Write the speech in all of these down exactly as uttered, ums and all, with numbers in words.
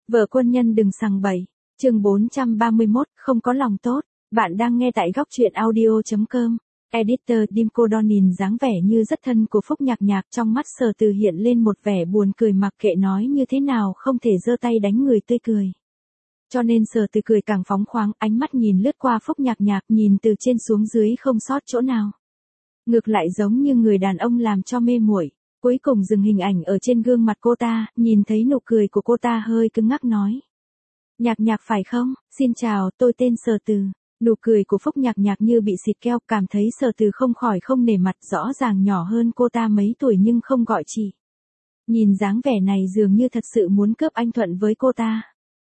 Vợ quân nhân đừng sằng bậy. Chương bốn trăm ba mươi mốt, không có lòng tốt. Bạn đang nghe tại góc truyện audio chấm com. Editor Dimco Donin dáng vẻ như rất thân của Phúc Nhạc Nhạc, trong mắt Sở Từ hiện lên một vẻ buồn cười, mặc kệ nói như thế nào không thể giơ tay đánh người tươi cười. Cho nên Sở Từ cười càng phóng khoáng, ánh mắt nhìn lướt qua Phúc Nhạc Nhạc, nhìn từ trên xuống dưới không sót chỗ nào. Ngược lại giống như người đàn ông làm cho mê muội. Cuối cùng dừng hình ảnh ở trên gương mặt cô ta, nhìn thấy nụ cười của cô ta hơi cứng ngắc nói. Nhạc Nhạc phải không? Xin chào, tôi tên Sở Từ. Nụ cười của Phúc Nhạc Nhạc như bị xịt keo, cảm thấy Sở Từ không khỏi không nể mặt, rõ ràng nhỏ hơn cô ta mấy tuổi nhưng không gọi chị. Nhìn dáng vẻ này dường như thật sự muốn cướp anh Thuận với cô ta.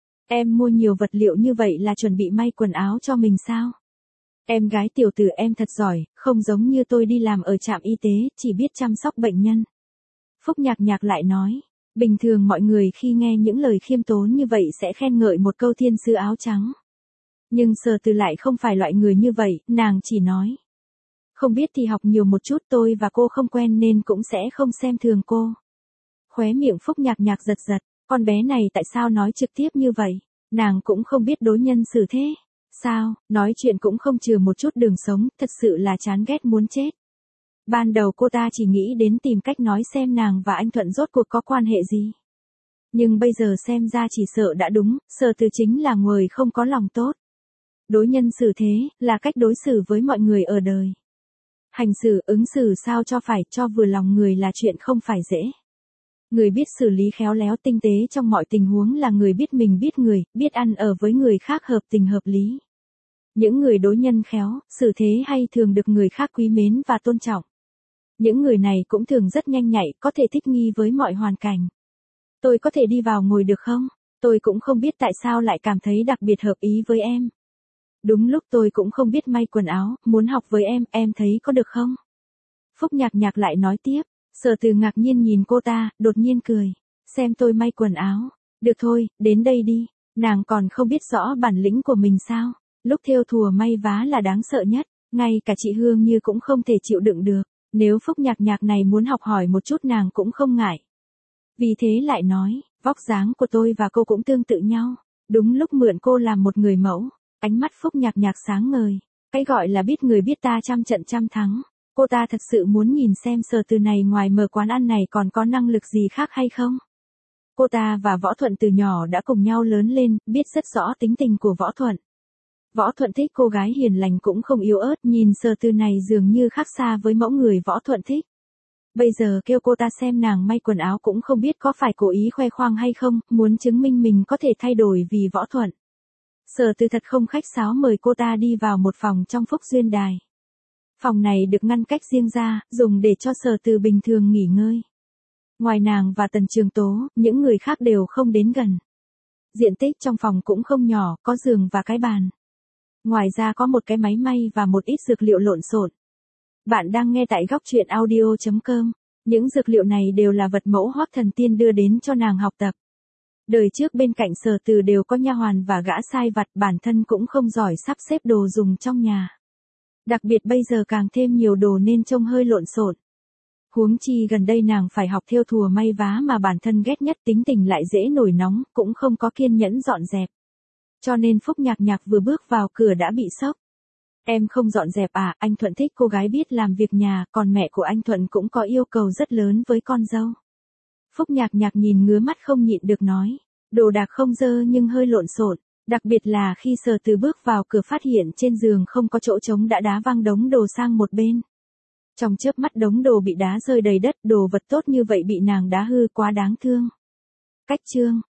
Em mua nhiều vật liệu như vậy là chuẩn bị may quần áo cho mình sao? Em gái tiểu tử em thật giỏi, không giống như tôi đi làm ở trạm y tế, chỉ biết chăm sóc bệnh nhân. Phúc Nhạc Nhạc lại nói, bình thường mọi người khi nghe những lời khiêm tốn như vậy sẽ khen ngợi một câu thiên sứ áo trắng. Nhưng Sở Từ lại không phải loại người như vậy, nàng chỉ nói. Không biết thì học nhiều một chút, tôi và cô không quen nên cũng sẽ không xem thường cô. Khóe miệng Phúc Nhạc Nhạc giật giật, con bé này tại sao nói trực tiếp như vậy, nàng cũng không biết đối nhân xử thế. Sao, nói chuyện cũng không chừa một chút đường sống, thật sự là chán ghét muốn chết. Ban đầu cô ta chỉ nghĩ đến tìm cách nói xem nàng và anh Thuận rốt cuộc có quan hệ gì. Nhưng bây giờ xem ra chỉ sợ đã đúng, Sở Từ chính là người không có lòng tốt. Đối nhân xử thế, là cách đối xử với mọi người ở đời. Hành xử ứng xử sao cho phải, cho vừa lòng người là chuyện không phải dễ. Người biết xử lý khéo léo tinh tế trong mọi tình huống là người biết mình biết người, biết ăn ở với người khác hợp tình hợp lý. Những người đối nhân khéo, xử thế hay thường được người khác quý mến và tôn trọng. Những người này cũng thường rất nhanh nhạy, có thể thích nghi với mọi hoàn cảnh. Tôi có thể đi vào ngồi được không? Tôi cũng không biết tại sao lại cảm thấy đặc biệt hợp ý với em. Đúng lúc tôi cũng không biết may quần áo, muốn học với em, em thấy có được không? Phúc Nhạc Nhạc lại nói tiếp. Sở Từ ngạc nhiên nhìn cô ta, đột nhiên cười. Xem tôi may quần áo. Được thôi, đến đây đi. Nàng còn không biết rõ bản lĩnh của mình sao? Lúc thêu thùa may vá là đáng sợ nhất. Ngay cả chị Hương Như cũng không thể chịu đựng được. Nếu Phúc Nhạc Nhạc này muốn học hỏi một chút nàng cũng không ngại. Vì thế lại nói, vóc dáng của tôi và cô cũng tương tự nhau. Đúng lúc mượn cô làm một người mẫu. Ánh mắt Phúc Nhạc Nhạc sáng ngời. Cái gọi là biết người biết ta trăm trận trăm thắng. Cô ta thật sự muốn nhìn xem Sở Từ này ngoài mở quán ăn này còn có năng lực gì khác hay không. Cô ta và Võ Thuận từ nhỏ đã cùng nhau lớn lên, biết rất rõ tính tình của Võ Thuận. Võ Thuận thích cô gái hiền lành cũng không yếu ớt, nhìn Sở Từ này dường như khác xa với mẫu người Võ Thuận thích. Bây giờ kêu cô ta xem nàng may quần áo cũng không biết có phải cố ý khoe khoang hay không, muốn chứng minh mình có thể thay đổi vì Võ Thuận. Sở Từ thật không khách sáo mời cô ta đi vào một phòng trong Phúc Duyên Đài. Phòng này được ngăn cách riêng ra, dùng để cho Sở Từ bình thường nghỉ ngơi. Ngoài nàng và Tần Trường Tố, những người khác đều không đến gần. Diện tích trong phòng cũng không nhỏ, có giường và cái bàn. Ngoài ra có một cái máy may và một ít dược liệu lộn xộn. Bạn đang nghe tại góc truyện audio chấm com. Những dược liệu này đều là vật mẫu Hoắc Thần Tiên đưa đến cho nàng học tập. Đời trước bên cạnh Sở Từ đều có nha hoàn và gã sai vặt, bản thân cũng không giỏi sắp xếp đồ dùng trong nhà. Đặc biệt bây giờ càng thêm nhiều đồ nên trông hơi lộn xộn. Huống chi gần đây nàng phải học thêu thùa may vá mà bản thân ghét nhất, tính tình lại dễ nổi nóng, cũng không có kiên nhẫn dọn dẹp. Cho nên Phúc Nhạc Nhạc vừa bước vào cửa đã bị sốc. Em không dọn dẹp à? Anh Thuận thích cô gái biết làm việc nhà, còn mẹ của anh Thuận cũng có yêu cầu rất lớn với con dâu. Phúc Nhạc Nhạc nhìn ngứa mắt không nhịn được nói. Đồ đạc không dơ nhưng hơi lộn xộn. Đặc biệt là khi Sở Từ bước vào cửa phát hiện trên giường không có chỗ trống đã đá văng đống đồ sang một bên. Trong chớp mắt đống đồ bị đá rơi đầy đất, đồ vật tốt như vậy bị nàng đá hư, quá đáng thương. Cách chương,